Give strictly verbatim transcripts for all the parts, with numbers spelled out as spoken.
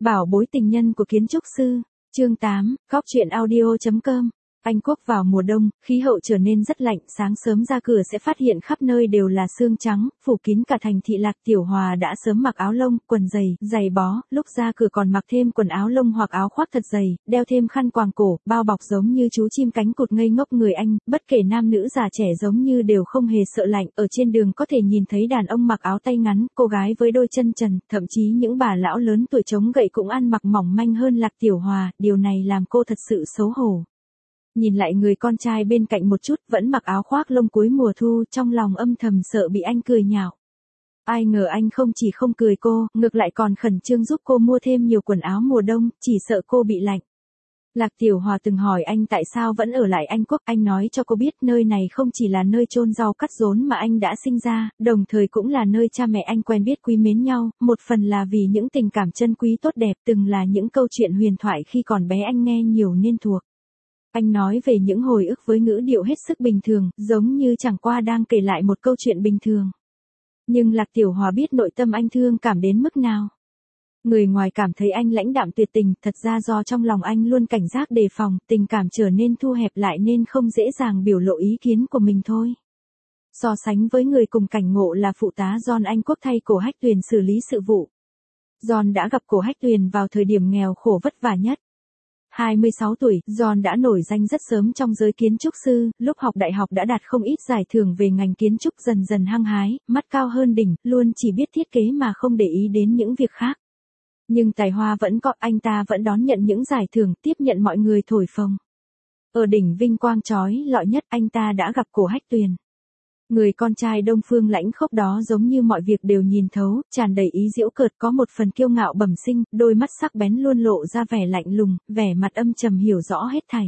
Bảo bối tình nhân của kiến trúc sư. Chương tám, Góc truyện audio chấm com. Anh Quốc vào mùa đông, khí hậu trở nên rất lạnh, sáng sớm ra cửa sẽ phát hiện khắp nơi đều là sương trắng, phủ kín cả thành thị. Lạc Tiểu Hòa đã sớm mặc áo lông, quần dày, giày bó, lúc ra cửa còn mặc thêm quần áo lông hoặc áo khoác thật dày, đeo thêm khăn quàng cổ, bao bọc giống như chú chim cánh cụt ngây ngốc. Người Anh, bất kể nam nữ già trẻ giống như đều không hề sợ lạnh, ở trên đường có thể nhìn thấy đàn ông mặc áo tay ngắn, cô gái với đôi chân trần, thậm chí những bà lão lớn tuổi chống gậy cũng ăn mặc mỏng manh hơn Lạc Tiểu Hòa, điều này làm cô thật sự xấu hổ. Nhìn lại người con trai bên cạnh một chút, vẫn mặc áo khoác lông cuối mùa thu, trong lòng âm thầm sợ bị anh cười nhạo. Ai ngờ anh không chỉ không cười cô, ngược lại còn khẩn trương giúp cô mua thêm nhiều quần áo mùa đông, chỉ sợ cô bị lạnh. Lạc Tiểu Hòa từng hỏi anh tại sao vẫn ở lại Anh Quốc, anh nói cho cô biết nơi này không chỉ là nơi chôn rau cắt rốn mà anh đã sinh ra, đồng thời cũng là nơi cha mẹ anh quen biết quý mến nhau, một phần là vì những tình cảm chân quý tốt đẹp, từng là những câu chuyện huyền thoại khi còn bé anh nghe nhiều nên thuộc. Anh nói về những hồi ức với ngữ điệu hết sức bình thường, giống như chẳng qua đang kể lại một câu chuyện bình thường. Nhưng Lạc Tiểu Hòa biết nội tâm anh thương cảm đến mức nào. Người ngoài cảm thấy anh lãnh đạm tuyệt tình, thật ra do trong lòng anh luôn cảnh giác đề phòng, tình cảm trở nên thu hẹp lại nên không dễ dàng biểu lộ ý kiến của mình thôi. So sánh với người cùng cảnh ngộ là phụ tá John, Anh Quốc thay Cổ Hách Tuyền xử lý sự vụ. John đã gặp Cổ Hách Tuyền vào thời điểm nghèo khổ vất vả nhất. hai mươi sáu tuổi, John đã nổi danh rất sớm trong giới kiến trúc sư, lúc học đại học đã đạt không ít giải thưởng về ngành kiến trúc, dần dần hăng hái, mắt cao hơn đỉnh, luôn chỉ biết thiết kế mà không để ý đến những việc khác. Nhưng tài hoa vẫn có, anh ta vẫn đón nhận những giải thưởng, tiếp nhận mọi người thổi phồng. Ở đỉnh vinh quang chói lọi nhất, anh ta đã gặp Cổ Hách Tuyền. Người con trai Đông Phương lãnh khốc đó giống như mọi việc đều nhìn thấu, tràn đầy ý giễu cợt, có một phần kiêu ngạo bẩm sinh, đôi mắt sắc bén luôn lộ ra vẻ lạnh lùng, vẻ mặt âm trầm hiểu rõ hết thảy.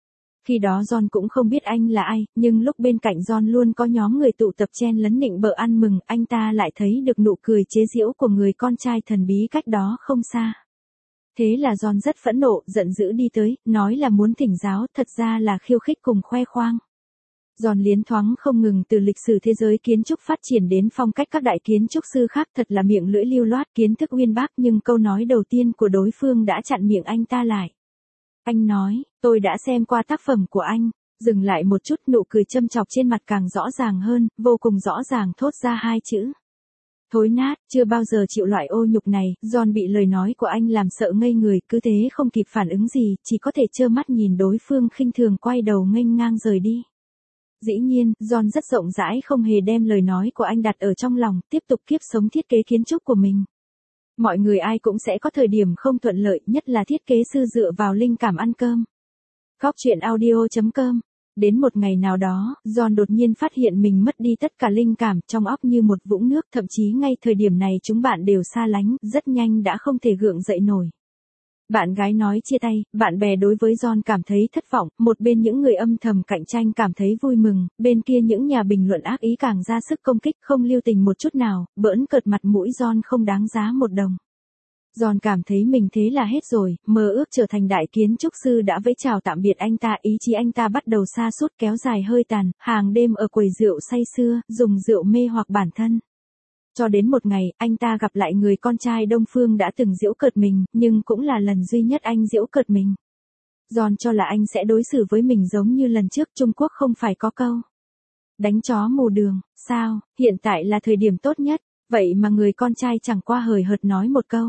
Khi đó John cũng không biết anh là ai, nhưng lúc bên cạnh John luôn có nhóm người tụ tập chen lấn nịnh bợ ăn mừng, anh ta lại thấy được nụ cười chế giễu của người con trai thần bí cách đó không xa. Thế là John rất phẫn nộ, giận dữ đi tới, nói là muốn thỉnh giáo, thật ra là khiêu khích cùng khoe khoang. John liến thoáng không ngừng từ lịch sử thế giới kiến trúc phát triển đến phong cách các đại kiến trúc sư khác, thật là miệng lưỡi lưu loát, kiến thức uyên bác, nhưng câu nói đầu tiên của đối phương đã chặn miệng anh ta lại. Anh nói, tôi đã xem qua tác phẩm của anh, dừng lại một chút, nụ cười châm chọc trên mặt càng rõ ràng hơn, vô cùng rõ ràng thốt ra hai chữ. Thối nát, chưa bao giờ chịu loại ô nhục này. John bị lời nói của anh làm sợ ngây người, cứ thế không kịp phản ứng gì, chỉ có thể trơ mắt nhìn đối phương khinh thường quay đầu nghênh ngang rời đi. Dĩ nhiên, John rất rộng rãi không hề đem lời nói của anh đặt ở trong lòng, tiếp tục kiếp sống thiết kế kiến trúc của mình. Mọi người ai cũng sẽ có thời điểm không thuận lợi, nhất là thiết kế sư dựa vào linh cảm ăn cơm. Góc truyện audio chấm com. Đến một ngày nào đó, John đột nhiên phát hiện mình mất đi tất cả linh cảm, trong óc như một vũng nước, thậm chí ngay thời điểm này chúng bạn đều xa lánh, rất nhanh đã không thể gượng dậy nổi. Bạn gái nói chia tay, bạn bè đối với John cảm thấy thất vọng, một bên những người âm thầm cạnh tranh cảm thấy vui mừng, bên kia những nhà bình luận ác ý càng ra sức công kích, không lưu tình một chút nào, bỡn cợt mặt mũi John không đáng giá một đồng. John cảm thấy mình thế là hết rồi, mơ ước trở thành đại kiến trúc sư đã vẫy chào tạm biệt anh ta, ý chí anh ta bắt đầu sa sút, kéo dài hơi tàn, hàng đêm ở quầy rượu say sưa, dùng rượu mê hoặc bản thân. Cho đến một ngày, anh ta gặp lại người con trai Đông Phương đã từng giễu cợt mình, nhưng cũng là lần duy nhất anh giễu cợt mình. John cho là anh sẽ đối xử với mình giống như lần trước. Trung Quốc không phải có câu đánh chó mù đường, sao, hiện tại là thời điểm tốt nhất, vậy mà người con trai chẳng qua hời hợt nói một câu.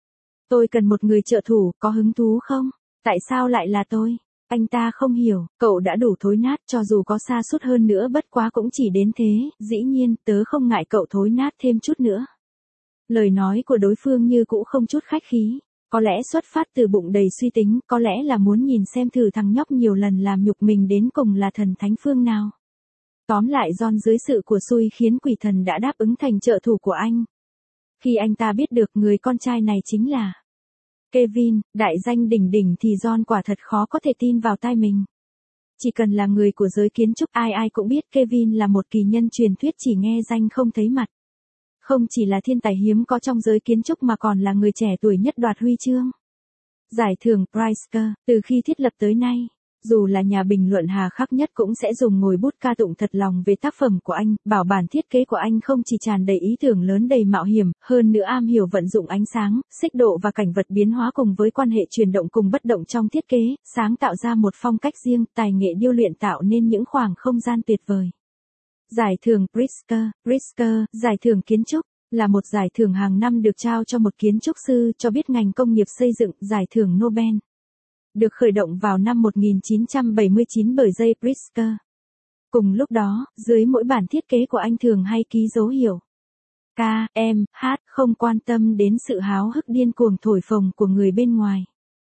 Tôi cần một người trợ thủ, có hứng thú không? Tại sao lại là tôi? Anh ta không hiểu, cậu đã đủ thối nát, cho dù có sa sút hơn nữa bất quá cũng chỉ đến thế, dĩ nhiên, tớ không ngại cậu thối nát thêm chút nữa. Lời nói của đối phương như cũ không chút khách khí, có lẽ xuất phát từ bụng đầy suy tính, có lẽ là muốn nhìn xem thử thằng nhóc nhiều lần làm nhục mình đến cùng là thần thánh phương nào. Tóm lại John dưới sự của xui khiến quỷ thần đã đáp ứng thành trợ thủ của anh. Khi anh ta biết được người con trai này chính là Kevin, đại danh đỉnh đỉnh thì John quả thật khó có thể tin vào tai mình. Chỉ cần là người của giới kiến trúc, ai ai cũng biết Kevin là một kỳ nhân truyền thuyết chỉ nghe danh không thấy mặt. Không chỉ là thiên tài hiếm có trong giới kiến trúc mà còn là người trẻ tuổi nhất đoạt huy chương giải thưởng Pritzker từ khi thiết lập tới nay. Dù là nhà bình luận hà khắc nhất cũng sẽ dùng ngòi bút ca tụng thật lòng về tác phẩm của anh, bảo bản thiết kế của anh không chỉ tràn đầy ý tưởng lớn đầy mạo hiểm, hơn nữa am hiểu vận dụng ánh sáng, xích độ và cảnh vật biến hóa cùng với quan hệ chuyển động cùng bất động trong thiết kế, sáng tạo ra một phong cách riêng, tài nghệ điêu luyện tạo nên những khoảng không gian tuyệt vời. Giải thưởng Pritzker, Pritzker, giải thưởng kiến trúc, là một giải thưởng hàng năm được trao cho một kiến trúc sư cho biết ngành công nghiệp xây dựng, giải thưởng Nobel. Được khởi động vào năm một nghìn chín trăm bảy mươi chín bởi J. Pritzker. Cùng lúc đó, dưới mỗi bản thiết kế của anh thường hay ký dấu hiệu K, M, H, không quan tâm đến sự háo hức điên cuồng thổi phồng của người bên ngoài.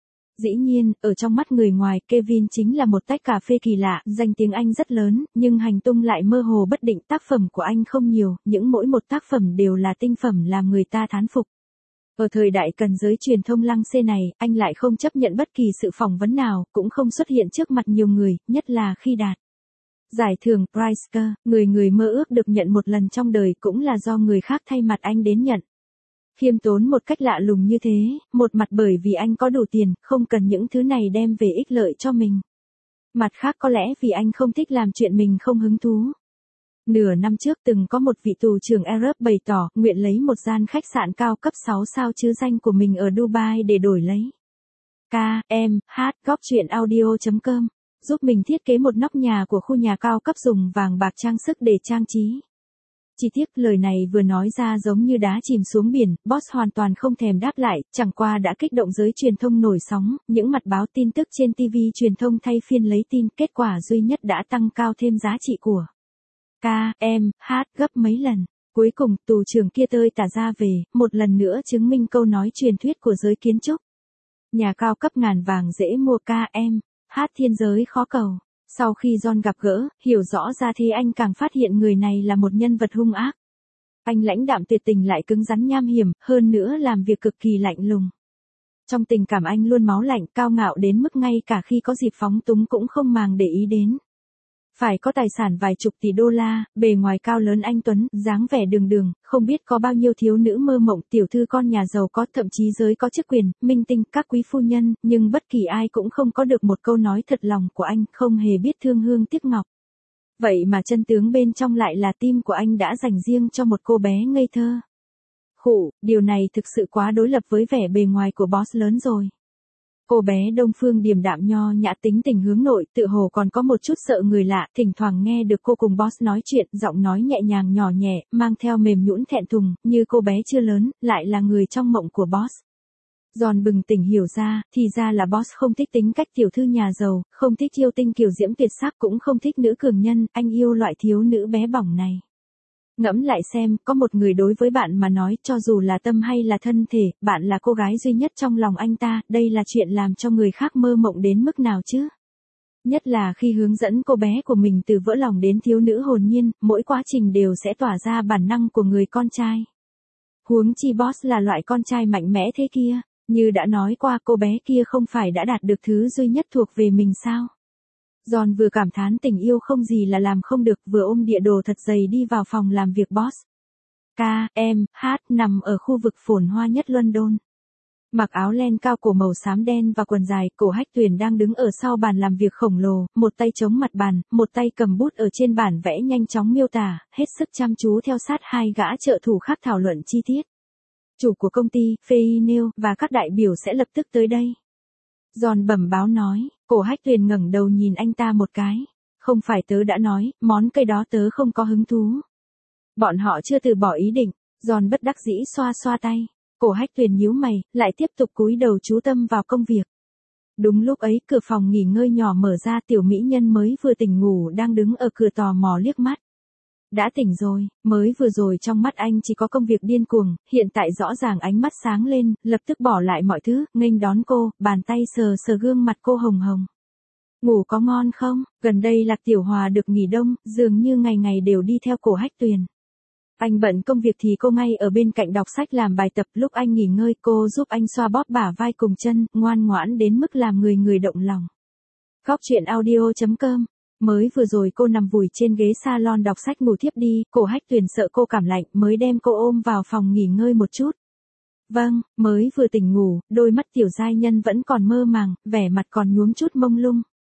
Dĩ nhiên, ở trong mắt người ngoài, Kevin chính là một tách cà phê kỳ lạ, danh tiếng anh rất lớn, nhưng hành tung lại mơ hồ bất định, tác phẩm của anh không nhiều, những mỗi một tác phẩm đều là tinh phẩm làm người ta thán phục. Ở thời đại cần giới truyền thông lăng xê này, anh lại không chấp nhận bất kỳ sự phỏng vấn nào, cũng không xuất hiện trước mặt nhiều người, nhất là khi đạt giải thưởng Pritzker, người người mơ ước được nhận một lần trong đời cũng là do người khác thay mặt anh đến nhận. Khiêm tốn một cách lạ lùng như thế, một mặt bởi vì anh có đủ tiền, không cần những thứ này đem về ích lợi cho mình. Mặt khác có lẽ vì anh không thích làm chuyện mình không hứng thú. Nửa năm trước từng có một vị tù trưởng Arab bày tỏ nguyện lấy một gian khách sạn cao cấp sáu sao chứa danh của mình ở Dubai để đổi lấy K, M, H, góc truyện audio chấm com, giúp mình thiết kế một nóc nhà của khu nhà cao cấp dùng vàng bạc trang sức để trang trí. Chi tiết lời này vừa nói ra giống như đá chìm xuống biển, Boss hoàn toàn không thèm đáp lại, chẳng qua đã kích động giới truyền thông nổi sóng, những mặt báo tin tức trên ti vi truyền thông thay phiên lấy tin, kết quả duy nhất đã tăng cao thêm giá trị của K, M, H gấp mấy lần. Cuối cùng, tù trưởng kia tơi tả ra về, một lần nữa chứng minh câu nói truyền thuyết của giới kiến trúc. Nhà cao cấp ngàn vàng dễ mua, K, M, H thiên giới khó cầu. Sau khi John gặp gỡ, hiểu rõ ra thì anh càng phát hiện người này là một nhân vật hung ác. Anh lãnh đạm tuyệt tình lại cứng rắn nham hiểm, hơn nữa làm việc cực kỳ lạnh lùng. Trong tình cảm anh luôn máu lạnh, cao ngạo đến mức ngay cả khi có dịp phóng túng cũng không màng để ý đến. Phải có tài sản vài chục tỷ đô la, bề ngoài cao lớn anh tuấn, dáng vẻ đường đường, không biết có bao nhiêu thiếu nữ mơ mộng, tiểu thư con nhà giàu có, thậm chí giới có chức quyền, minh tinh, các quý phu nhân, nhưng bất kỳ ai cũng không có được một câu nói thật lòng của anh, không hề biết thương hương tiếc ngọc. Vậy mà chân tướng bên trong lại là tim của anh đã dành riêng cho một cô bé ngây thơ. Khụ, điều này thực sự quá đối lập với vẻ bề ngoài của boss lớn rồi. Cô bé Đông Phương điềm đạm nho nhã, tính tình hướng nội, tự hồ còn có một chút sợ người lạ, thỉnh thoảng nghe được cô cùng boss nói chuyện, giọng nói nhẹ nhàng nhỏ nhẹ, mang theo mềm nhũn thẹn thùng, như cô bé chưa lớn, lại là người trong mộng của boss. Giòn bừng tỉnh hiểu ra, thì ra là boss không thích tính cách tiểu thư nhà giàu, không thích yêu tinh kiều diễm tuyệt sắc, cũng không thích nữ cường nhân, anh yêu loại thiếu nữ bé bỏng này. Ngẫm lại xem, có một người đối với bạn mà nói, cho dù là tâm hay là thân thể, bạn là cô gái duy nhất trong lòng anh ta, đây là chuyện làm cho người khác mơ mộng đến mức nào chứ? Nhất là khi hướng dẫn cô bé của mình từ vỡ lòng đến thiếu nữ hồn nhiên, mỗi quá trình đều sẽ tỏa ra bản năng của người con trai. Huống chi boss là loại con trai mạnh mẽ thế kia, như đã nói qua, cô bé kia không phải đã đạt được thứ duy nhất thuộc về mình sao? John vừa cảm thán tình yêu không gì là làm không được, vừa ôm địa đồ thật dày đi vào phòng làm việc boss. K, M, H nằm ở khu vực phồn hoa nhất London. Mặc áo len cao cổ màu xám đen và quần dài, Cổ Hách Tuyền đang đứng ở sau bàn làm việc khổng lồ, một tay chống mặt bàn, một tay cầm bút ở trên bản vẽ nhanh chóng miêu tả, hết sức chăm chú theo sát hai gã trợ thủ khác thảo luận chi tiết. Chủ của công ty, Phainil, và các đại biểu sẽ lập tức tới đây. John bẩm báo nói, Cổ Hách Tuyền ngẩng đầu nhìn anh ta một cái. Không phải tớ đã nói, món cây đó tớ không có hứng thú. Bọn họ chưa từ bỏ ý định. John bất đắc dĩ xoa xoa tay. Cổ Hách Tuyền nhíu mày, lại tiếp tục cúi đầu chú tâm vào công việc. Đúng lúc ấy, cửa phòng nghỉ ngơi nhỏ mở ra, tiểu mỹ nhân mới vừa tỉnh ngủ đang đứng ở cửa tò mò liếc mắt. Đã tỉnh rồi, mới vừa rồi trong mắt anh chỉ có công việc điên cuồng, hiện tại rõ ràng ánh mắt sáng lên, lập tức bỏ lại mọi thứ, nghênh đón cô, bàn tay sờ sờ gương mặt cô hồng hồng. Ngủ có ngon không? Gần đây Lạc Tiểu Hòa được nghỉ đông, dường như ngày ngày đều đi theo Cổ Hách Tuyền. Anh bận công việc thì cô ngay ở bên cạnh đọc sách làm bài tập, lúc anh nghỉ ngơi cô giúp anh xoa bóp bả vai cùng chân, ngoan ngoãn đến mức làm người người động lòng. Góc truyện audio chấm com. Mới vừa rồi cô nằm vùi trên ghế salon đọc sách ngủ thiếp đi, Cổ Hách Tuyền sợ cô cảm lạnh mới đem cô ôm vào phòng nghỉ ngơi một chút. Vâng, mới vừa tỉnh ngủ, đôi mắt tiểu giai nhân vẫn còn mơ màng, vẻ mặt còn nhuốm chút mông lung.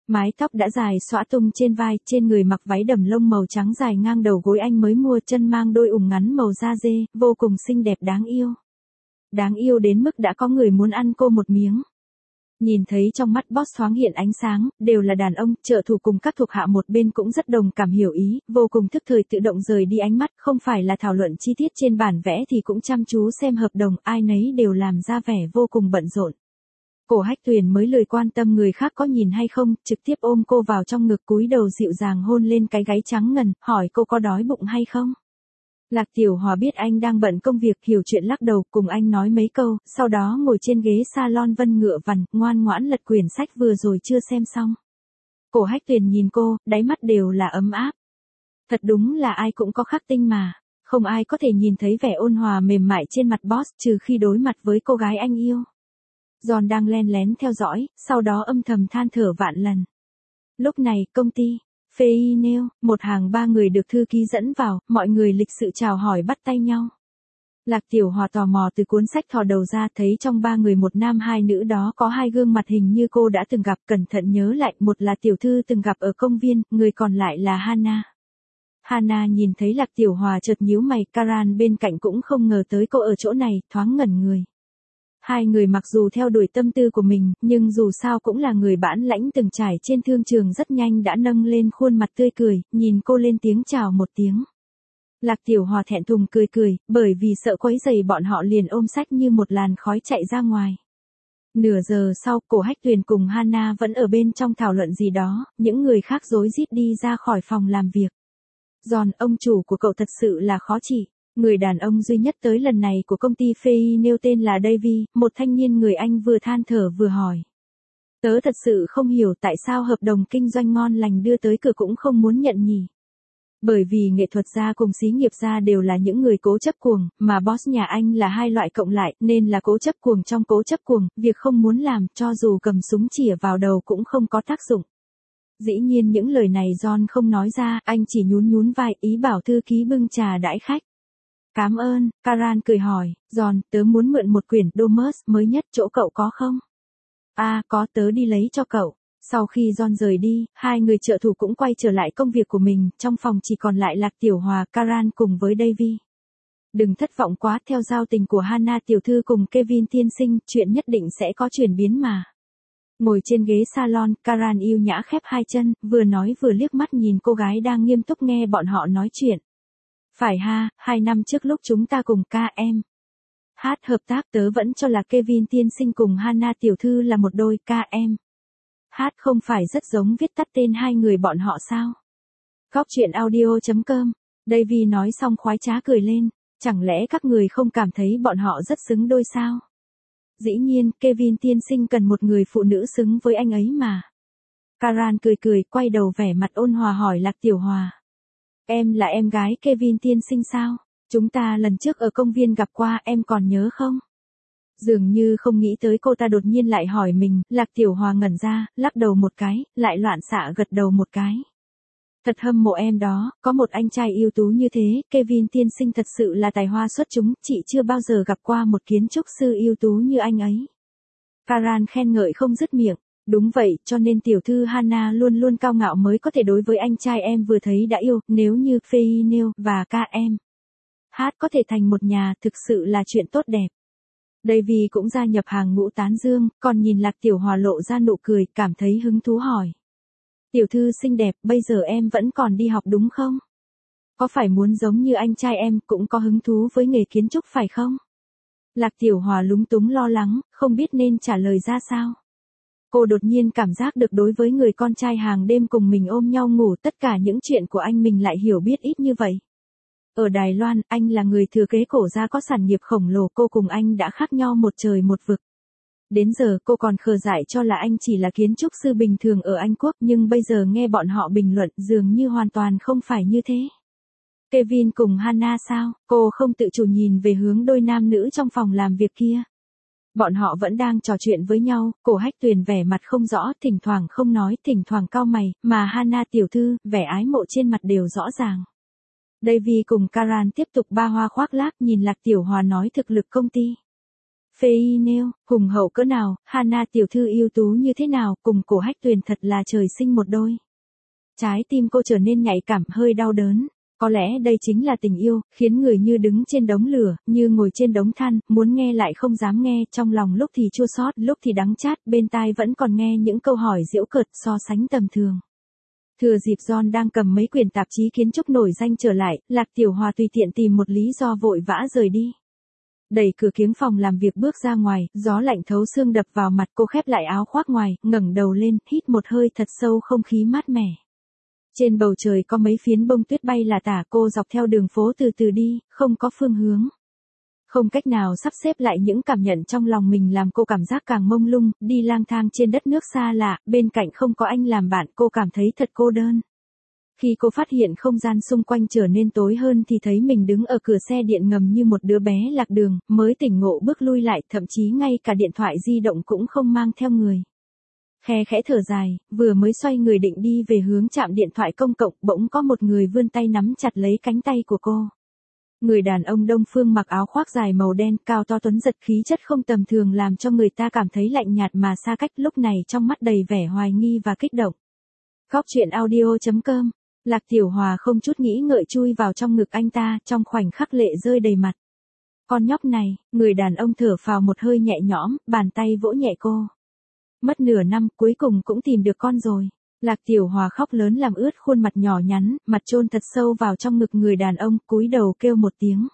Mái tóc đã dài xõa tung trên vai, trên người mặc váy đầm lông màu trắng dài ngang đầu gối anh mới mua, chân mang đôi ủng ngắn màu da dê, vô cùng xinh đẹp đáng yêu. Đáng yêu đến mức đã có người muốn ăn cô một miếng. Nhìn thấy trong mắt boss thoáng hiện ánh sáng, đều là đàn ông, trợ thủ cùng các thuộc hạ một bên cũng rất đồng cảm hiểu ý, vô cùng thức thời tự động rời đi ánh mắt, không phải là thảo luận chi tiết trên bản vẽ thì cũng chăm chú xem hợp đồng, ai nấy đều làm ra vẻ vô cùng bận rộn. Cổ Hách Tuyền mới lười quan tâm người khác có nhìn hay không, trực tiếp ôm cô vào trong ngực cúi đầu dịu dàng hôn lên cái gáy trắng ngần, hỏi cô có đói bụng hay không. Lạc Tiểu Hòa biết anh đang bận công việc, hiểu chuyện lắc đầu, cùng anh nói mấy câu, sau đó ngồi trên ghế salon vân ngựa vằn, ngoan ngoãn lật quyển sách vừa rồi chưa xem xong. Cổ Hách Tuyền nhìn cô, đáy mắt đều là ấm áp. Thật đúng là ai cũng có khắc tinh mà, không ai có thể nhìn thấy vẻ ôn hòa mềm mại trên mặt boss trừ khi đối mặt với cô gái anh yêu. John đang len lén theo dõi, sau đó âm thầm than thở vạn lần. Lúc này, công ty Phainel, một hàng ba người được thư ký dẫn vào, mọi người lịch sự chào hỏi bắt tay nhau. Lạc Tiểu Hòa tò mò từ cuốn sách thò đầu ra, thấy trong ba người một nam hai nữ đó có hai gương mặt hình như cô đã từng gặp, cẩn thận nhớ lại, một là tiểu thư từng gặp ở công viên, người còn lại là Hana. Hana nhìn thấy Lạc Tiểu Hòa chợt nhíu mày, Karan bên cạnh cũng không ngờ tới cô ở chỗ này, thoáng ngẩn người. Hai người mặc dù theo đuổi tâm tư của mình, nhưng dù sao cũng là người bản lãnh từng trải trên thương trường, rất nhanh đã nâng lên khuôn mặt tươi cười, nhìn cô lên tiếng chào một tiếng. Lạc Tiểu Hòa thẹn thùng cười cười, bởi vì sợ quấy rầy bọn họ liền ôm sách như một làn khói chạy ra ngoài. Nửa giờ sau, Cổ Hách Tuyền cùng Hana vẫn ở bên trong thảo luận gì đó, những người khác rối rít đi ra khỏi phòng làm việc. John, ông chủ của cậu thật sự là khó trị. Người đàn ông duy nhất tới lần này của công ty Phainel tên là Davy, một thanh niên người Anh vừa than thở vừa hỏi. Tớ thật sự không hiểu tại sao hợp đồng kinh doanh ngon lành đưa tới cửa cũng không muốn nhận nhỉ. Bởi vì nghệ thuật gia cùng xí nghiệp gia đều là những người cố chấp cuồng, mà boss nhà anh là hai loại cộng lại, nên là cố chấp cuồng trong cố chấp cuồng, việc không muốn làm, cho dù cầm súng chĩa vào đầu cũng không có tác dụng. Dĩ nhiên những lời này John không nói ra, anh chỉ nhún nhún vai, ý bảo thư ký bưng trà đãi khách. Cảm ơn, Karan cười hỏi, John, tớ muốn mượn một quyển Domus mới nhất, chỗ cậu có không? À, có, tớ đi lấy cho cậu. Sau khi John rời đi, hai người trợ thủ cũng quay trở lại công việc của mình, trong phòng chỉ còn lại Lạc Tiểu Hòa, Karan cùng với Davy. Đừng thất vọng quá, theo giao tình của Hana tiểu thư cùng Kevin tiên sinh, chuyện nhất định sẽ có chuyển biến mà. Ngồi trên ghế salon, Karan yêu nhã khép hai chân, vừa nói vừa liếc mắt nhìn cô gái đang nghiêm túc nghe bọn họ nói chuyện. Phải ha, hai năm trước lúc chúng ta cùng ca em hát hợp tác, tớ vẫn cho là Kevin tiên sinh cùng Hana tiểu thư là một đôi ca em hát, không phải rất giống viết tắt tên hai người bọn họ sao? Góc truyện audio chấm com. Davy nói xong khoái trá cười lên, chẳng lẽ các người không cảm thấy bọn họ rất xứng đôi sao? Dĩ nhiên, Kevin tiên sinh cần một người phụ nữ xứng với anh ấy mà. Karan cười cười, quay đầu vẻ mặt ôn hòa hỏi Lạc Tiểu Hòa. Em là em gái Kevin tiên sinh sao? Chúng ta lần trước ở công viên gặp qua, em còn nhớ không? Dường như không nghĩ tới cô ta đột nhiên lại hỏi mình, Lạc Tiểu Hòa ngẩn ra, lắc đầu một cái, lại loạn xạ gật đầu một cái. Thật hâm mộ em đó, có một anh trai ưu tú như thế, Kevin tiên sinh thật sự là tài hoa xuất chúng, chị chưa bao giờ gặp qua một kiến trúc sư ưu tú như anh ấy. Karan khen ngợi không dứt miệng. Đúng vậy, cho nên tiểu thư Hana luôn luôn cao ngạo mới có thể đối với anh trai em vừa thấy đã yêu, nếu như Phainel và ca em hát có thể thành một nhà, thực sự là chuyện tốt đẹp. Davy cũng gia nhập hàng ngũ tán dương, còn nhìn Lạc Tiểu Hòa lộ ra nụ cười, cảm thấy hứng thú hỏi. Tiểu thư xinh đẹp, bây giờ em vẫn còn đi học đúng không? Có phải muốn giống như anh trai em cũng có hứng thú với nghề kiến trúc phải không? Lạc Tiểu Hòa lúng túng lo lắng, không biết nên trả lời ra sao. Cô đột nhiên cảm giác được đối với người con trai hàng đêm cùng mình ôm nhau ngủ, tất cả những chuyện của anh mình lại hiểu biết ít như vậy. Ở Đài Loan, anh là người thừa kế cổ gia có sản nghiệp khổng lồ, cô cùng anh đã khác nhau một trời một vực. Đến giờ cô còn khờ dại cho là anh chỉ là kiến trúc sư bình thường ở Anh Quốc, nhưng bây giờ nghe bọn họ bình luận dường như hoàn toàn không phải như thế. Kevin cùng Hana sao? Cô không tự chủ nhìn về hướng đôi nam nữ trong phòng làm việc kia. Bọn họ vẫn đang trò chuyện với nhau, Cổ Hách Tuyền vẻ mặt không rõ, thỉnh thoảng không nói, thỉnh thoảng cau mày, mà Hana tiểu thư, vẻ ái mộ trên mặt đều rõ ràng. Davy cùng Karan tiếp tục ba hoa khoác lác, nhìn Lạc Tiểu Hòa nói thực lực công ty Phê y nêu, hùng hậu cỡ nào, Hana tiểu thư ưu tú như thế nào, cùng Cổ Hách Tuyền thật là trời sinh một đôi. Trái tim cô trở nên nhạy cảm, hơi đau đớn. Có lẽ đây chính là tình yêu, khiến người như đứng trên đống lửa, như ngồi trên đống than, muốn nghe lại không dám nghe, trong lòng lúc thì chua xót, lúc thì đắng chát, bên tai vẫn còn nghe những câu hỏi giễu cợt so sánh tầm thường. Thừa dịp John đang cầm mấy quyển tạp chí kiến trúc nổi danh trở lại, Lạc Tiểu Hòa tùy tiện tìm một lý do vội vã rời đi. Đẩy cửa kiếng phòng làm việc bước ra ngoài, gió lạnh thấu xương đập vào mặt, cô khép lại áo khoác ngoài, ngẩng đầu lên, hít một hơi thật sâu không khí mát mẻ. Trên bầu trời có mấy phiến bông tuyết bay là tả, cô dọc theo đường phố từ từ đi, không có phương hướng. Không cách nào sắp xếp lại những cảm nhận trong lòng mình làm cô cảm giác càng mông lung, đi lang thang trên đất nước xa lạ, bên cạnh không có anh làm bạn, cô cảm thấy thật cô đơn. Khi cô phát hiện không gian xung quanh trở nên tối hơn thì thấy mình đứng ở cửa xe điện ngầm như một đứa bé lạc đường, mới tỉnh ngộ bước lui lại, thậm chí ngay cả điện thoại di động cũng không mang theo người. Khe khẽ thở dài, vừa mới xoay người định đi về hướng trạm điện thoại công cộng, bỗng có một người vươn tay nắm chặt lấy cánh tay của cô. Người đàn ông Đông Phương mặc áo khoác dài màu đen, cao to tuấn giật, khí chất không tầm thường làm cho người ta cảm thấy lạnh nhạt mà xa cách, lúc này trong mắt đầy vẻ hoài nghi và kích động. Góc truyện audio chấm com. Lạc Tiểu Hòa không chút nghĩ ngợi chui vào trong ngực anh ta, trong khoảnh khắc lệ rơi đầy mặt. Con nhóc này, người đàn ông thở phào một hơi nhẹ nhõm, bàn tay vỗ nhẹ cô. Mất nửa năm, cuối cùng cũng tìm được con rồi. Lạc Tiểu Hòa khóc lớn làm ướt khuôn mặt nhỏ nhắn, mặt chôn thật sâu vào trong ngực người đàn ông, cúi đầu kêu một tiếng.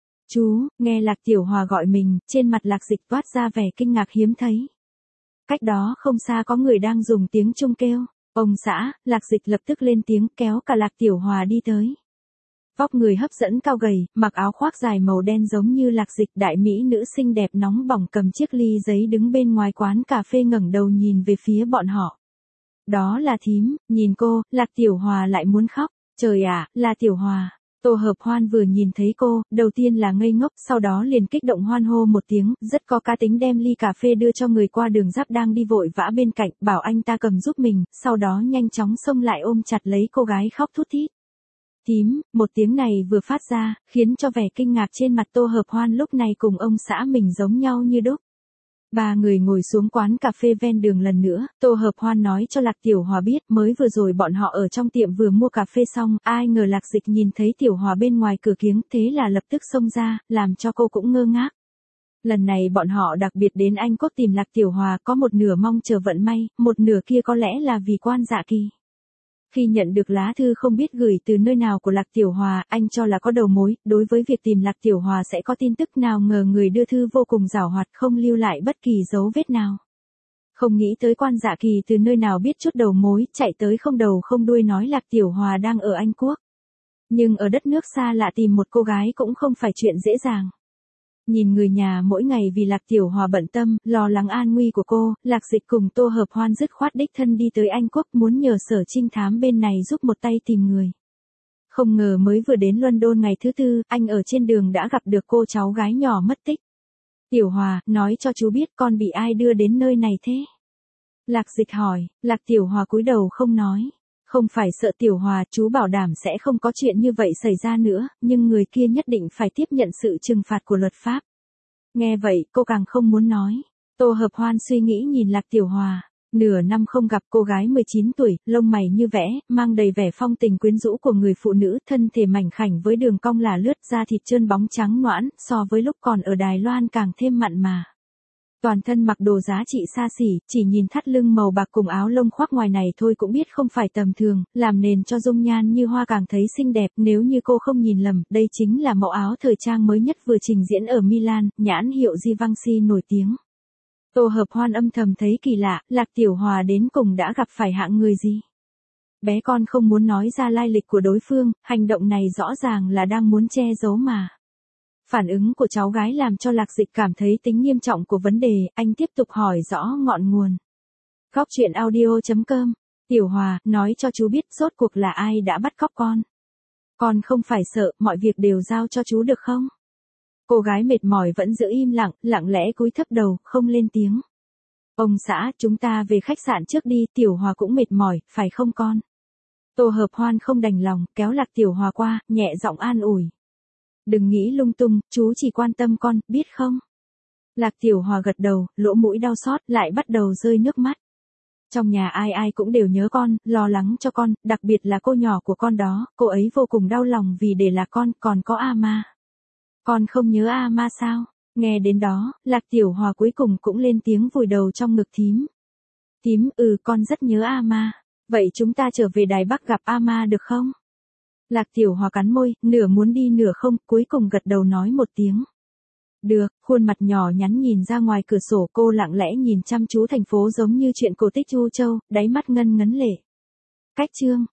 Chú, nghe Lạc Tiểu Hòa gọi mình, trên mặt Lạc Dịch toát ra vẻ kinh ngạc hiếm thấy. Cách đó không xa có người đang dùng tiếng Trung kêu. Ông xã, Lạc Dịch lập tức lên tiếng kéo cả Lạc Tiểu Hòa đi tới. Vóc người hấp dẫn cao gầy, mặc áo khoác dài màu đen giống như Lạc Dịch, đại mỹ nữ xinh đẹp nóng bỏng cầm chiếc ly giấy đứng bên ngoài quán cà phê ngẩng đầu nhìn về phía bọn họ. Đó là thím, nhìn cô, Lạc Tiểu Hòa lại muốn khóc. Trời ạ, là Tiểu Hòa. Tô Hợp Hoan vừa nhìn thấy cô, đầu tiên là ngây ngốc, sau đó liền kích động hoan hô một tiếng, rất có cá tính đem ly cà phê đưa cho người qua đường giáp đang đi vội vã bên cạnh, bảo anh ta cầm giúp mình, sau đó nhanh chóng xông lại ôm chặt lấy cô gái khóc thút thít. Tím, một tiếng này vừa phát ra, khiến cho vẻ kinh ngạc trên mặt Tô Hợp Hoan lúc này cùng ông xã mình giống nhau như đúc. Ba người ngồi xuống quán cà phê ven đường lần nữa, Tô Hợp Hoan nói cho Lạc Tiểu Hòa biết, mới vừa rồi bọn họ ở trong tiệm vừa mua cà phê xong, ai ngờ Lạc Dịch nhìn thấy Tiểu Hòa bên ngoài cửa kiếng, thế là lập tức xông ra, làm cho cô cũng ngơ ngác. Lần này bọn họ đặc biệt đến Anh Quốc tìm Lạc Tiểu Hòa, có một nửa mong chờ vận may, một nửa kia có lẽ là vì Quan Dạ Kỳ. Khi nhận được lá thư không biết gửi từ nơi nào của Lạc Tiểu Hòa, anh cho là có đầu mối, đối với việc tìm Lạc Tiểu Hòa sẽ có tin tức, nào ngờ người đưa thư vô cùng giảo hoạt, không lưu lại bất kỳ dấu vết nào. Không nghĩ tới Quan Dạ Kỳ từ nơi nào biết chút đầu mối, chạy tới không đầu không đuôi nói Lạc Tiểu Hòa đang ở Anh Quốc. Nhưng ở đất nước xa lạ tìm một cô gái cũng không phải chuyện dễ dàng. Nhìn người nhà mỗi ngày vì Lạc Tiểu Hòa bận tâm, lo lắng an nguy của cô, Lạc Dịch cùng Tô Hợp Hoan dứt khoát đích thân đi tới Anh Quốc, muốn nhờ sở trinh thám bên này giúp một tay tìm người. Không ngờ mới vừa đến London ngày thứ tư, anh ở trên đường đã gặp được cô cháu gái nhỏ mất tích. Tiểu Hòa, nói cho chú biết con bị ai đưa đến nơi này thế? Lạc Dịch hỏi, Lạc Tiểu Hòa cúi đầu không nói. Không phải sợ Tiểu Hòa, chú bảo đảm sẽ không có chuyện như vậy xảy ra nữa, nhưng người kia nhất định phải tiếp nhận sự trừng phạt của luật pháp. Nghe vậy, cô càng không muốn nói. Tô Hợp Hoan suy nghĩ nhìn Lạc Tiểu Hòa. Nửa năm không gặp, cô gái mười chín tuổi, lông mày như vẽ, mang đầy vẻ phong tình quyến rũ của người phụ nữ, thân thể mảnh khảnh với đường cong là lướt, da thịt trơn bóng trắng nõn, so với lúc còn ở Đài Loan càng thêm mặn mà. Toàn thân mặc đồ giá trị xa xỉ, chỉ nhìn thắt lưng màu bạc cùng áo lông khoác ngoài này thôi cũng biết không phải tầm thường, làm nền cho dung nhan như hoa càng thấy xinh đẹp. Nếu như cô không nhìn lầm, đây chính là mẫu áo thời trang mới nhất vừa trình diễn ở Milan, nhãn hiệu Givenchy nổi tiếng. Tô Hợp Hoan âm thầm thấy kỳ lạ, Lạc Tiểu Hòa đến cùng đã gặp phải hạng người gì? Bé con không muốn nói ra lai lịch của đối phương, hành động này rõ ràng là đang muốn che giấu mà. Phản ứng của cháu gái làm cho Lạc Dịch cảm thấy tính nghiêm trọng của vấn đề, anh tiếp tục hỏi rõ ngọn nguồn. Góc truyện audio chấm com. Tiểu Hòa, nói cho chú biết rốt cuộc là ai đã bắt cóc con. Con không phải sợ, mọi việc đều giao cho chú được không? Cô gái mệt mỏi vẫn giữ im lặng, lặng lẽ cúi thấp đầu, không lên tiếng. Ông xã, chúng ta về khách sạn trước đi, Tiểu Hòa cũng mệt mỏi, phải không con? Tô Hợp Hoan không đành lòng, kéo Lạc Tiểu Hòa qua, nhẹ giọng an ủi. Đừng nghĩ lung tung, chú chỉ quan tâm con, biết không? Lạc Tiểu Hòa gật đầu, lỗ mũi đau xót, lại bắt đầu rơi nước mắt. Trong nhà ai ai cũng đều nhớ con, lo lắng cho con, đặc biệt là cô nhỏ của con đó, cô ấy vô cùng đau lòng vì để là con, còn có A Ma. Con không nhớ A Ma sao? Nghe đến đó, Lạc Tiểu Hòa cuối cùng cũng lên tiếng vùi đầu trong ngực thím. Thím, ừ con rất nhớ A Ma. Vậy chúng ta trở về Đài Bắc gặp A Ma được không? Lạc Tiểu Hòa cắn môi, nửa muốn đi nửa không, cuối cùng gật đầu nói một tiếng. Được, khuôn mặt nhỏ nhắn nhìn ra ngoài cửa sổ, cô lặng lẽ nhìn chăm chú thành phố giống như chuyện cổ tích U Châu, đáy mắt ngân ngấn lệ. Cách chương